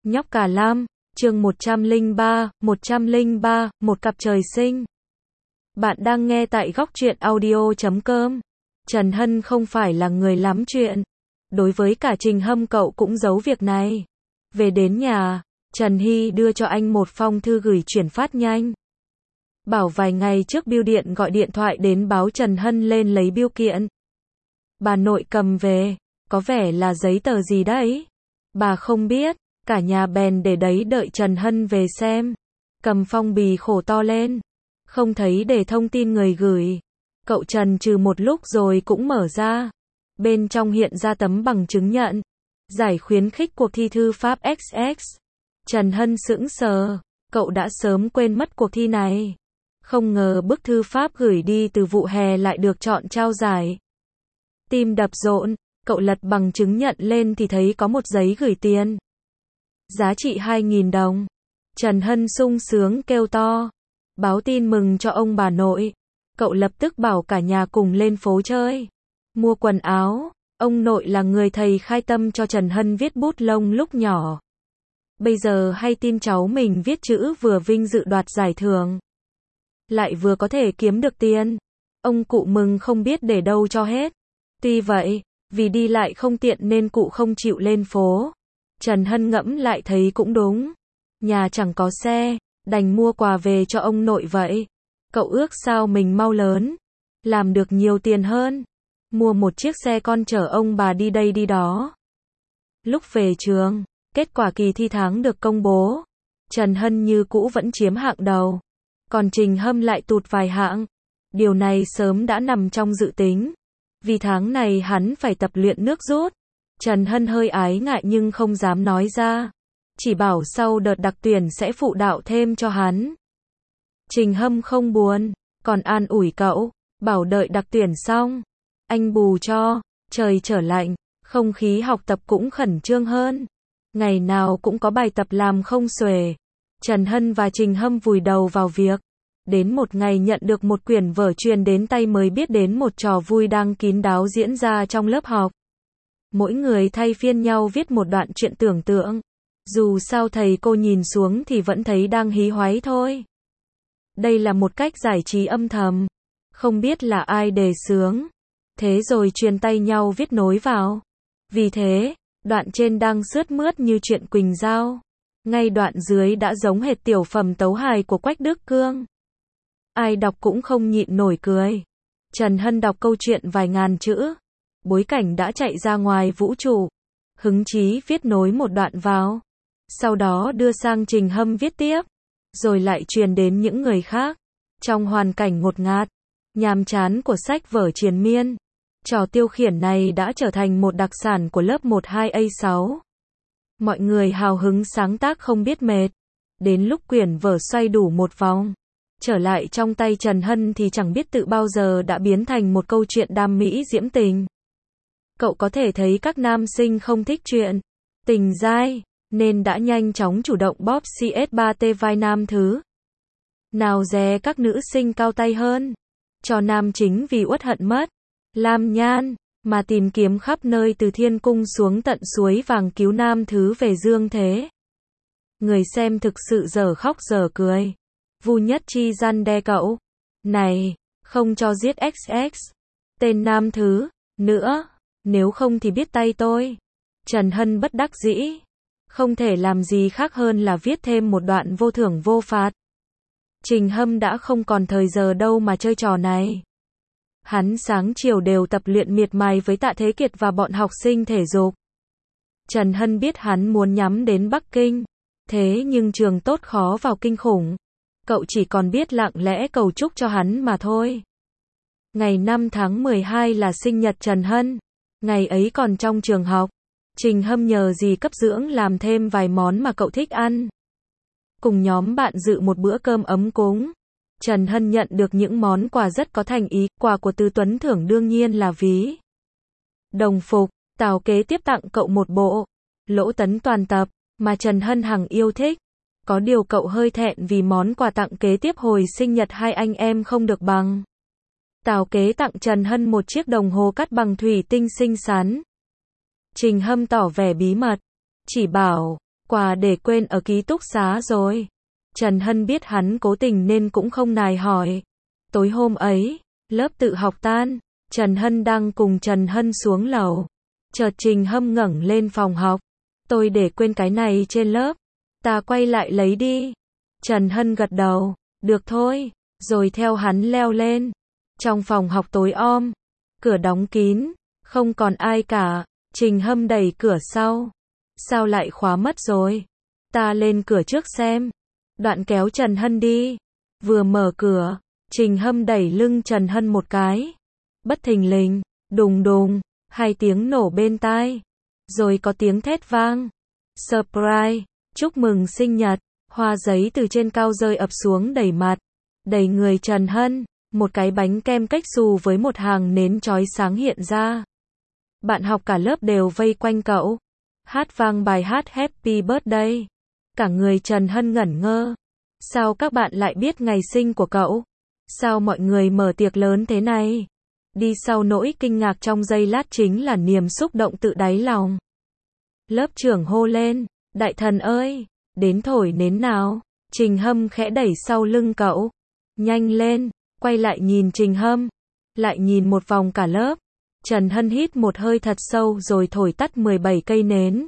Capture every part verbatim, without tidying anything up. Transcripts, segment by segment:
Nhóc Cả Lam, chương một trăm lẻ ba, một trăm lẻ ba, một cặp trời sinh. Bạn đang nghe tại góc truyện audio chấm com. Trần Hân không phải là người lắm chuyện. Đối với cả Trình Hâm cậu cũng giấu việc này. Về đến nhà, Trần Hy đưa cho anh một phong thư gửi chuyển phát nhanh. Bảo vài ngày trước bưu điện gọi điện thoại đến báo Trần Hân lên lấy bưu kiện. Bà nội cầm về, có vẻ là giấy tờ gì đấy. Bà không biết, cả nhà bèn để đấy đợi Trần Hân về xem. Cầm phong bì khổ to lên, không thấy để thông tin người gửi. Cậu Trần trừ một lúc rồi cũng mở ra. Bên trong hiện ra tấm bằng chứng nhận giải khuyến khích cuộc thi thư pháp ích ích. Trần Hân sững sờ, cậu đã sớm quên mất cuộc thi này. Không ngờ bức thư pháp gửi đi từ vụ hè lại được chọn trao giải. Tim đập rộn, cậu lật bằng chứng nhận lên thì thấy có một giấy gửi tiền. Giá trị hai nghìn đồng. Trần Hân sung sướng kêu to. Báo tin mừng cho ông bà nội. Cậu lập tức bảo cả nhà cùng lên phố chơi. Mua quần áo. Ông nội là người thầy khai tâm cho Trần Hân viết bút lông lúc nhỏ. Bây giờ hay tin cháu mình viết chữ vừa vinh dự đoạt giải thưởng, lại vừa có thể kiếm được tiền. Ông cụ mừng không biết để đâu cho hết. Tuy vậy, vì đi lại không tiện nên cụ không chịu lên phố. Trần Hân ngẫm lại thấy cũng đúng. Nhà chẳng có xe, đành mua quà về cho ông nội vậy. Cậu ước sao mình mau lớn, làm được nhiều tiền hơn. Mua một chiếc xe con chở ông bà đi đây đi đó. Lúc về trường, kết quả kỳ thi tháng được công bố. Trần Hân như cũ vẫn chiếm hạng đầu. Còn Trình Hâm lại tụt vài hạng. Điều này sớm đã nằm trong dự tính. Vì tháng này hắn phải tập luyện nước rút. Trần Hân hơi ái ngại nhưng không dám nói ra. Chỉ bảo sau đợt đặc tuyển sẽ phụ đạo thêm cho hắn. Trình Hâm không buồn, còn an ủi cậu, bảo đợi đặc tuyển xong, anh bù cho. Trời trở lạnh, không khí học tập cũng khẩn trương hơn. Ngày nào cũng có bài tập làm không xuể. Trần Hân và Trình Hâm vùi đầu vào việc. Đến một ngày nhận được một quyển vở truyền đến tay mới biết đến một trò vui đang kín đáo diễn ra trong lớp học. Mỗi người thay phiên nhau viết một đoạn truyện tưởng tượng. Dù sao thầy cô nhìn xuống thì vẫn thấy đang hí hoáy thôi. Đây là một cách giải trí âm thầm. Không biết là ai đề xướng. Thế rồi truyền tay nhau viết nối vào. Vì thế, đoạn trên đang sướt mướt như chuyện Quỳnh Giao. Ngay đoạn dưới đã giống hệt tiểu phẩm tấu hài của Quách Đức Cương. Ai đọc cũng không nhịn nổi cười. Trần Hân đọc câu chuyện vài ngàn chữ. Bối cảnh đã chạy ra ngoài vũ trụ. Hứng chí viết nối một đoạn vào. Sau đó đưa sang Trình Hâm viết tiếp. Rồi lại truyền đến những người khác. Trong hoàn cảnh ngột ngạt, nhàm chán của sách vở triền miên, trò tiêu khiển này đã trở thành một đặc sản của lớp một hai A sáu. Mọi người hào hứng sáng tác không biết mệt. Đến lúc quyển vở xoay đủ một vòng, trở lại trong tay Trần Hân thì chẳng biết tự bao giờ đã biến thành một câu chuyện đam mỹ diễm tình. Cậu có thể thấy các nam sinh không thích chuyện tình dai, nên đã nhanh chóng chủ động bóp xê ét ba tê vai nam thứ. Nào dè các nữ sinh cao tay hơn. Cho nam chính vì uất hận mất Lam Nhan, mà tìm kiếm khắp nơi từ thiên cung xuống tận suối vàng cứu nam thứ về dương thế. Người xem thực sự dở khóc dở cười. Vu Nhất Chi răn đe cậu. Này, không cho giết ích ích. Tên nam thứ, nữa. Nếu không thì biết tay tôi. Trần Hân bất đắc dĩ. Không thể làm gì khác hơn là viết thêm một đoạn vô thưởng vô phạt. Trình Hâm đã không còn thời giờ đâu mà chơi trò này. Hắn sáng chiều đều tập luyện miệt mài với Tạ Thế Kiệt và bọn học sinh thể dục. Trần Hân biết hắn muốn nhắm đến Bắc Kinh. Thế nhưng trường tốt khó vào kinh khủng. Cậu chỉ còn biết lặng lẽ cầu chúc cho hắn mà thôi. Ngày năm tháng mười hai là sinh nhật Trần Hân. Ngày ấy còn trong trường học. Trình Hâm nhờ dì cấp dưỡng làm thêm vài món mà cậu thích ăn. Cùng nhóm bạn dự một bữa cơm ấm cúng. Trần Hân nhận được những món quà rất có thành ý. Quà của Từ Tuấn thưởng đương nhiên là ví đồng phục. Tào Kế tiếp tặng cậu một bộ Lỗ Tấn toàn tập mà Trần Hân hằng yêu thích. Có điều cậu hơi thẹn vì món quà tặng kế tiếp hồi sinh nhật hai anh em không được bằng. Tào Kế tặng Trần Hân một chiếc đồng hồ cắt bằng thủy tinh xinh xắn. Trình Hâm tỏ vẻ bí mật, chỉ bảo Quà để quên ở ký túc xá rồi. Trần Hân biết hắn cố tình nên cũng không nài hỏi. Tối hôm ấy, lớp tự học tan, Trần Hân đang cùng Trần Hân xuống lầu. Chợt Trình Hâm ngẩng lên phòng học. Tôi để quên cái này trên lớp. Ta quay lại lấy đi. Trần Hân gật đầu. Được thôi. Rồi theo hắn leo lên. Trong phòng học tối om. Cửa đóng kín. Không còn ai cả. Trình Hâm đẩy cửa sau. Sao lại khóa mất rồi? Ta lên cửa trước xem. Đoạn kéo Trần Hân đi. Vừa mở cửa, Trình Hâm đẩy lưng Trần Hân một cái. Bất thình lình, đùng đùng, hai tiếng nổ bên tai. Rồi có tiếng thét vang. Surprise, chúc mừng sinh nhật. Hoa giấy từ trên cao rơi ập xuống đầy mặt, đầy người Trần Hân. Một cái bánh kem cách xù với một hàng nến chói sáng hiện ra. Bạn học cả lớp đều vây quanh cậu. Hát vang bài hát Happy Birthday. Cả người Trần Hân ngẩn ngơ. Sao các bạn lại biết ngày sinh của cậu? Sao mọi người mở tiệc lớn thế này? Đi sau nỗi kinh ngạc trong giây lát chính là niềm xúc động tự đáy lòng. Lớp trưởng hô lên, đại thần ơi, đến thổi nến nào. Trình Hâm khẽ đẩy sau lưng cậu. Nhanh lên, quay lại nhìn Trình Hâm. Lại nhìn một vòng cả lớp. Trần Hân hít một hơi thật sâu rồi thổi tắt mười bảy cây nến.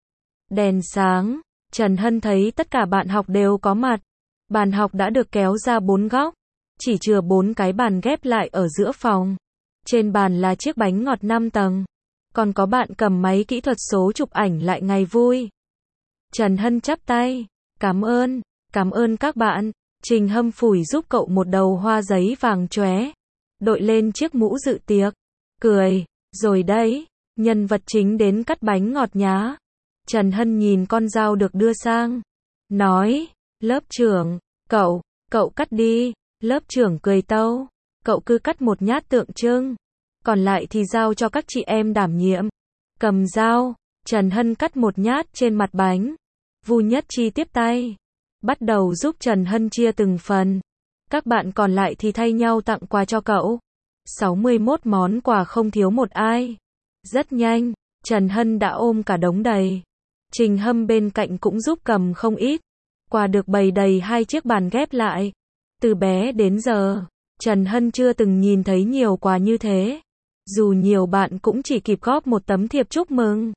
Đèn sáng, Trần Hân thấy tất cả bạn học đều có mặt. Bàn học đã được kéo ra bốn góc. Chỉ chừa bốn cái bàn ghép lại ở giữa phòng. Trên bàn là chiếc bánh ngọt năm tầng. Còn có bạn cầm máy kỹ thuật số chụp ảnh lại ngày vui. Trần Hân chắp tay. Cảm ơn, cảm ơn các bạn. Trình Hâm phủi giúp cậu một đầu hoa giấy vàng chóe. Đội lên chiếc mũ dự tiệc. Cười, rồi đấy, nhân vật chính đến cắt bánh ngọt nhá. Trần Hân nhìn con dao được đưa sang. Nói, lớp trưởng, cậu, cậu cắt đi. Lớp trưởng cười tâu. Cậu cứ cắt một nhát tượng trưng. Còn lại thì giao cho các chị em đảm nhiệm. Cầm dao, Trần Hân cắt một nhát trên mặt bánh. Vu Nhất Chi tiếp tay. Bắt đầu giúp Trần Hân chia từng phần. Các bạn còn lại thì thay nhau tặng quà cho cậu. sáu mươi mốt món quà không thiếu một ai. Rất nhanh, Trần Hân đã ôm cả đống đầy. Trình Hâm bên cạnh cũng giúp cầm không ít. Quà được bày đầy hai chiếc bàn ghép lại. Từ bé đến giờ, Trần Hân chưa từng nhìn thấy nhiều quà như thế. Dù nhiều bạn cũng chỉ kịp góp một tấm thiệp chúc mừng.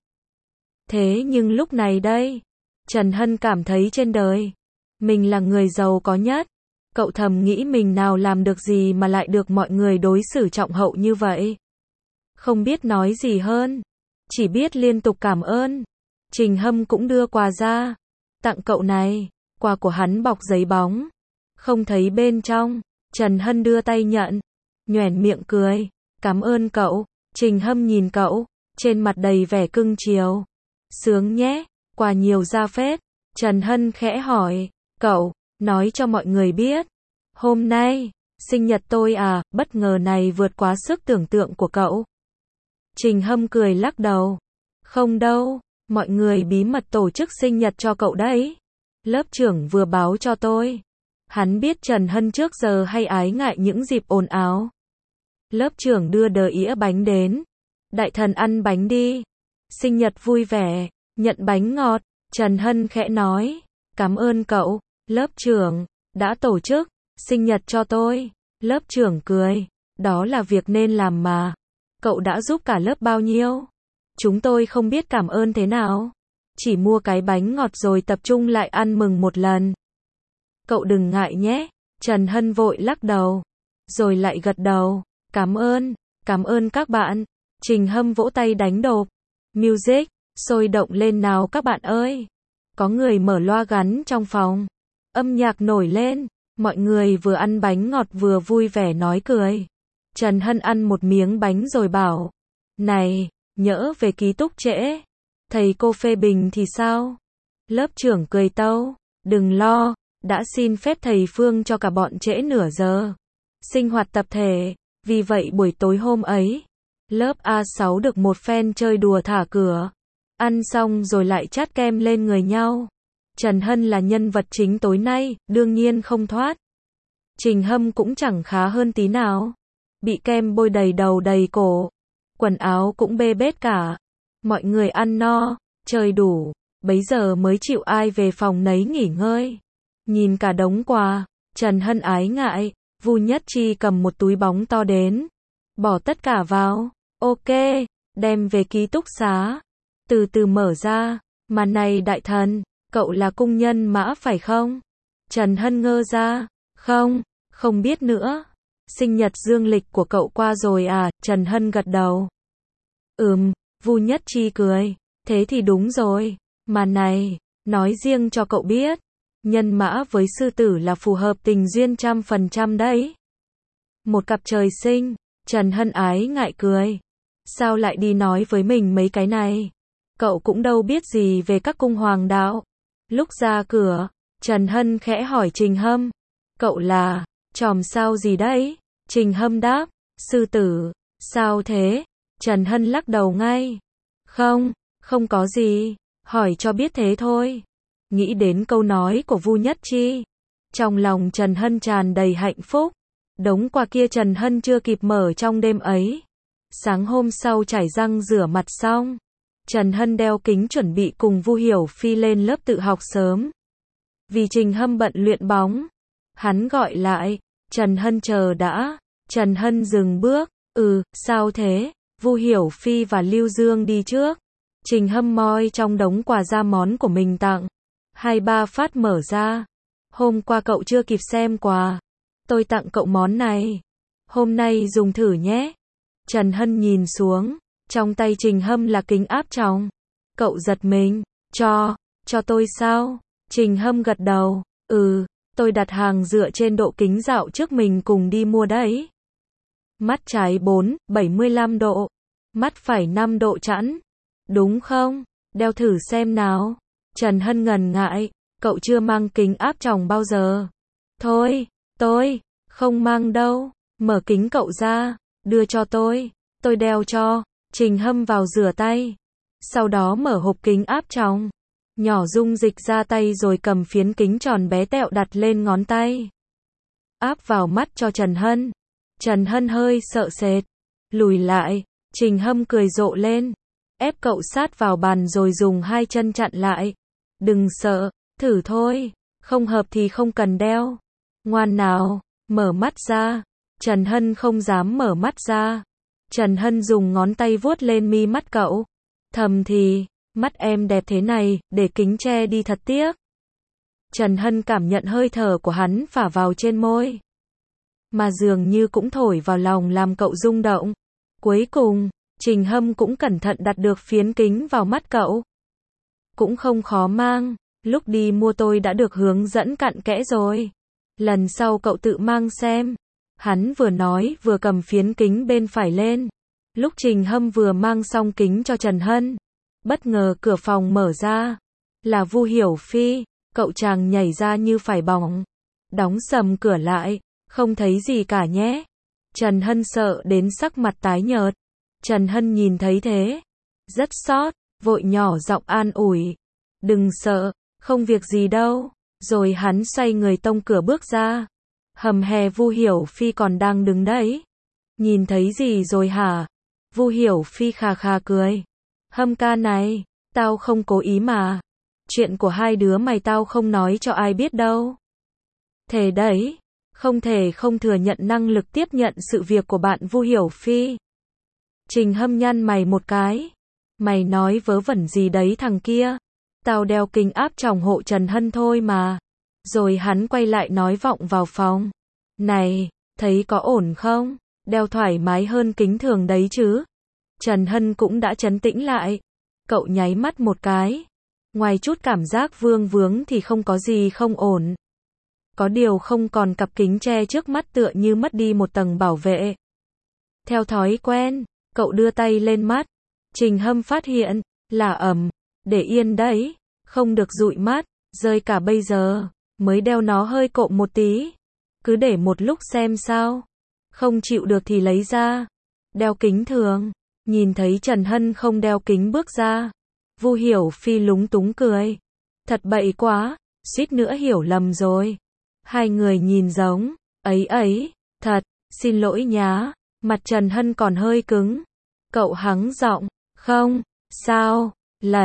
Thế nhưng lúc này đây, Trần Hân cảm thấy trên đời, mình là người giàu có nhất. Cậu thầm nghĩ mình nào làm được gì mà lại được mọi người đối xử trọng hậu như vậy. Không biết nói gì hơn. Chỉ biết liên tục cảm ơn. Trình Hâm cũng đưa quà ra. Tặng cậu này. Quà của hắn bọc giấy bóng. Không thấy bên trong. Trần Hân đưa tay nhận. Nhoẻn miệng cười. Cảm ơn cậu. Trình Hâm nhìn cậu. Trên mặt đầy vẻ cưng chiều. Sướng nhé. Quà nhiều ra phết. Trần Hân khẽ hỏi. Cậu, nói cho mọi người biết. Hôm nay, sinh nhật tôi à, bất ngờ này vượt quá sức tưởng tượng của cậu. Trình Hâm cười lắc đầu. Không đâu, mọi người bí mật tổ chức sinh nhật cho cậu đấy. Lớp trưởng vừa báo cho tôi. Hắn biết Trần Hân trước giờ hay ái ngại những dịp ồn ào. Lớp trưởng đưa đờ ĩa bánh đến. Đại thần ăn bánh đi. Sinh nhật vui vẻ, nhận bánh ngọt. Trần Hân khẽ nói. Cảm ơn cậu, lớp trưởng, đã tổ chức sinh nhật cho tôi. Lớp trưởng cười. Đó là việc nên làm mà. Cậu đã giúp cả lớp bao nhiêu? Chúng tôi không biết cảm ơn thế nào. Chỉ mua cái bánh ngọt rồi tập trung lại ăn mừng một lần. Cậu đừng ngại nhé. Trần Hân vội lắc đầu. Rồi lại gật đầu. Cảm ơn, cảm ơn các bạn. Trình Hâm vỗ tay đánh đột. Music, sôi động lên nào các bạn ơi. Có người mở loa gắn trong phòng. Âm nhạc nổi lên. Mọi người vừa ăn bánh ngọt vừa vui vẻ nói cười. Trần Hân ăn một miếng bánh rồi bảo. Này, nhỡ về ký túc trễ. Thầy cô phê bình thì sao? Lớp trưởng cười tâu. Đừng lo, đã xin phép thầy Phương cho cả bọn trễ nửa giờ. Sinh hoạt tập thể. Vì vậy buổi tối hôm ấy, lớp A sáu được một phen chơi đùa thả cửa. Ăn xong rồi lại chát kem lên người nhau. Trần Hân là nhân vật chính tối nay, đương nhiên không thoát. Trình Hâm cũng chẳng khá hơn tí nào. Bị kem bôi đầy đầu đầy cổ. Quần áo cũng bê bết cả. Mọi người ăn no, chơi đủ. bấy giờ mới chịu ai về phòng nấy nghỉ ngơi. Nhìn cả đống quà, Trần Hân ái ngại, Vu Nhất Chi cầm một túi bóng to đến, bỏ tất cả vào, ok, đem về ký túc xá, từ từ mở ra, mà này đại thần, cậu là cung nhân Mã phải không? Trần Hân ngơ ra, không, không biết nữa. Sinh nhật dương lịch của cậu qua rồi à? Trần Hân gật đầu. Ừm, Vu Nhất Chi cười, thế thì đúng rồi, mà này, nói riêng cho cậu biết, nhân Mã với sư tử là phù hợp tình duyên trăm phần trăm đấy. Một cặp trời sinh, Trần Hân ái ngại cười. Sao lại đi nói với mình mấy cái này? Cậu cũng đâu biết gì về các cung hoàng đạo. Lúc ra cửa, Trần Hân khẽ hỏi Trình Hâm. Cậu là, chòm sao gì đấy? Trình Hâm đáp, sư tử. Sao thế? Trần Hân lắc đầu ngay. Không, không có gì, hỏi cho biết thế thôi. Nghĩ đến câu nói của Vu Nhất Chi, trong lòng Trần Hân tràn đầy hạnh phúc. Đống quà kia Trần Hân chưa kịp mở trong đêm ấy. Sáng hôm sau chải răng rửa mặt xong, Trần Hân đeo kính chuẩn bị cùng Vu Hiểu Phi lên lớp tự học sớm. Vì Trình Hâm bận luyện bóng, hắn gọi lại, Trần Hân chờ đã. Trần Hân dừng bước, ừ, sao thế? Vu Hiểu Phi và Lưu Dương đi trước. Trình Hâm moi trong đống quà ra món của mình tặng. Hai ba phát mở ra. Hôm qua cậu chưa kịp xem quà. Tôi tặng cậu món này. Hôm nay dùng thử nhé. Trần Hân nhìn xuống. Trong tay Trình Hâm là kính áp tròng. Cậu giật mình. Cho, cho tôi sao? Trình Hâm gật đầu. Ừ, tôi đặt hàng dựa trên độ kính dạo trước mình cùng đi mua đấy. Mắt trái bốn, bảy mươi lăm độ. Mắt phải năm độ chẵn. Đúng không? Đeo thử xem nào. Trần Hân ngần ngại. Cậu chưa mang kính áp tròng bao giờ. Thôi, tôi, không mang đâu. Mở kính cậu ra. Đưa cho tôi. Tôi đeo cho. Trình Hâm vào rửa tay. Sau đó mở hộp kính áp tròng. Nhỏ dung dịch ra tay rồi cầm phiến kính tròn bé tẹo đặt lên ngón tay. Áp vào mắt cho Trần Hân. Trần Hân hơi sợ sệt. Lùi lại. Trình Hâm cười rộ lên. Ép cậu sát vào bàn rồi dùng hai chân chặn lại. Đừng sợ, thử thôi. Không hợp thì không cần đeo. Ngoan nào, mở mắt ra. Trần Hân không dám mở mắt ra. Trần Hân dùng ngón tay vuốt lên mi mắt cậu. Thầm thì, mắt em đẹp thế này, để kính che đi thật tiếc. Trần Hân cảm nhận hơi thở của hắn phả vào trên môi. Mà dường như cũng thổi vào lòng làm cậu rung động. Cuối cùng, Trình Hâm cũng cẩn thận đặt được phiến kính vào mắt cậu. Cũng không khó mang, lúc đi mua tôi đã được hướng dẫn cặn kẽ rồi. Lần sau cậu tự mang xem. Hắn vừa nói vừa cầm phiến kính bên phải lên. Lúc Trình Hâm vừa mang xong kính cho Trần Hân, bất ngờ cửa phòng mở ra. Là Vu Hiểu Phi, cậu chàng nhảy ra như phải bỏng. Đóng sầm cửa lại, không thấy gì cả nhé. Trần Hân sợ đến sắc mặt tái nhợt. Trần Hân nhìn thấy thế, rất xót, vội nhỏ giọng an ủi. Đừng sợ, không việc gì đâu. Rồi hắn xoay người tông cửa bước ra. Hầm hè Vu Hiểu Phi còn đang đứng đấy. Nhìn thấy gì rồi hả? Vu Hiểu Phi khà khà cười. Hâm ca này, tao không cố ý mà. Chuyện của hai đứa mày tao không nói cho ai biết đâu. Thề đấy, không thể không thừa nhận năng lực tiếp nhận sự việc của bạn Vu Hiểu Phi. Trình Hâm nhăn mày một cái. Mày nói vớ vẩn gì đấy thằng kia? Tao đeo kính áp tròng hộ Trần Hân thôi mà. Rồi hắn quay lại nói vọng vào phòng. Này, thấy có ổn không? Đeo thoải mái hơn kính thường đấy chứ. Trần Hân cũng đã trấn tĩnh lại. Cậu nháy mắt một cái. Ngoài chút cảm giác vương vướng thì không có gì không ổn. Có điều không còn cặp kính che trước mắt tựa như mất đi một tầng bảo vệ. Theo thói quen, cậu đưa tay lên mắt. Trình Hâm phát hiện, là ẩm, để yên đấy, không được dụi mắt, rơi cả bây giờ, mới đeo nó hơi cộm một tí. Cứ để một lúc xem sao. Không chịu được thì lấy ra. Đeo kính thường. Nhìn thấy Trần Hân không đeo kính bước ra. Vu Hiểu Phi lúng túng cười. Thật bậy quá, suýt nữa hiểu lầm rồi. Hai người nhìn giống. Ấy ấy, thật, xin lỗi nhá. Mặt Trần Hân còn hơi cứng. Cậu hắng giọng. Không, sao, lần,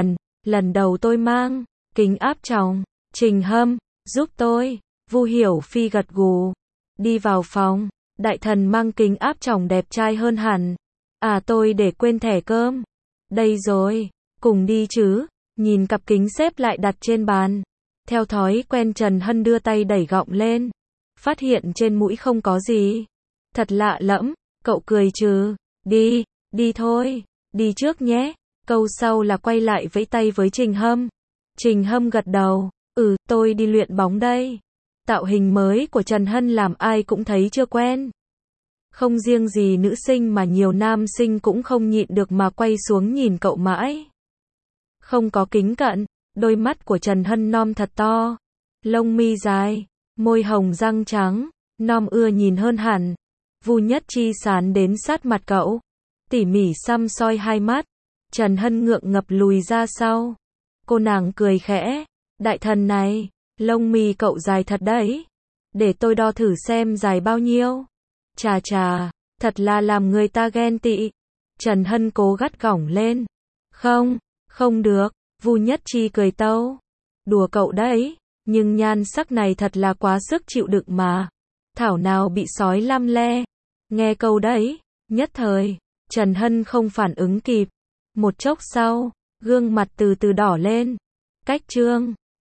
Lần đầu tôi mang kính áp tròng. Trình Hâm, giúp tôi. Vu Hiểu Phi gật gù. Đi vào phòng. Đại thần mang kính áp tròng đẹp trai hơn hẳn. À tôi để quên thẻ cơm. Đây rồi. Cùng đi chứ. Nhìn cặp kính xếp lại đặt trên bàn. Theo thói quen Trần Hân đưa tay đẩy gọng lên. Phát hiện trên mũi không có gì. Thật lạ lẫm. Cậu cười trừ. Đi, đi thôi. Đi trước nhé. Câu sau là quay lại vẫy tay với Trình Hâm. Trình Hâm gật đầu. Ừ, tôi đi luyện bóng đây. Tạo hình mới của Trần Hân làm ai cũng thấy chưa quen. Không riêng gì nữ sinh mà nhiều nam sinh cũng không nhịn được mà quay xuống nhìn cậu mãi. Không có kính cận, đôi mắt của Trần Hân non thật to. Lông mi dài, môi hồng răng trắng, non ưa nhìn hơn hẳn. Vu Nhất Chi sán đến sát mặt cậu. Tỉ mỉ xăm soi hai mắt. Trần Hân ngượng ngập lùi ra sau. Cô nàng cười khẽ. Đại thần này, lông mi cậu dài thật đấy. Để tôi đo thử xem dài bao nhiêu. Chà chà, thật là làm người ta ghen tị. Trần Hân cố gắt gỏng lên. Không, không được. Vu Nhất Chi cười tâu. Đùa cậu đấy, nhưng nhan sắc này thật là quá sức chịu đựng mà. Thảo nào bị sói lăm le. Nghe câu đấy, nhất thời, Trần Hân không phản ứng kịp. Một chốc sau, gương mặt từ từ đỏ lên. Cách trương.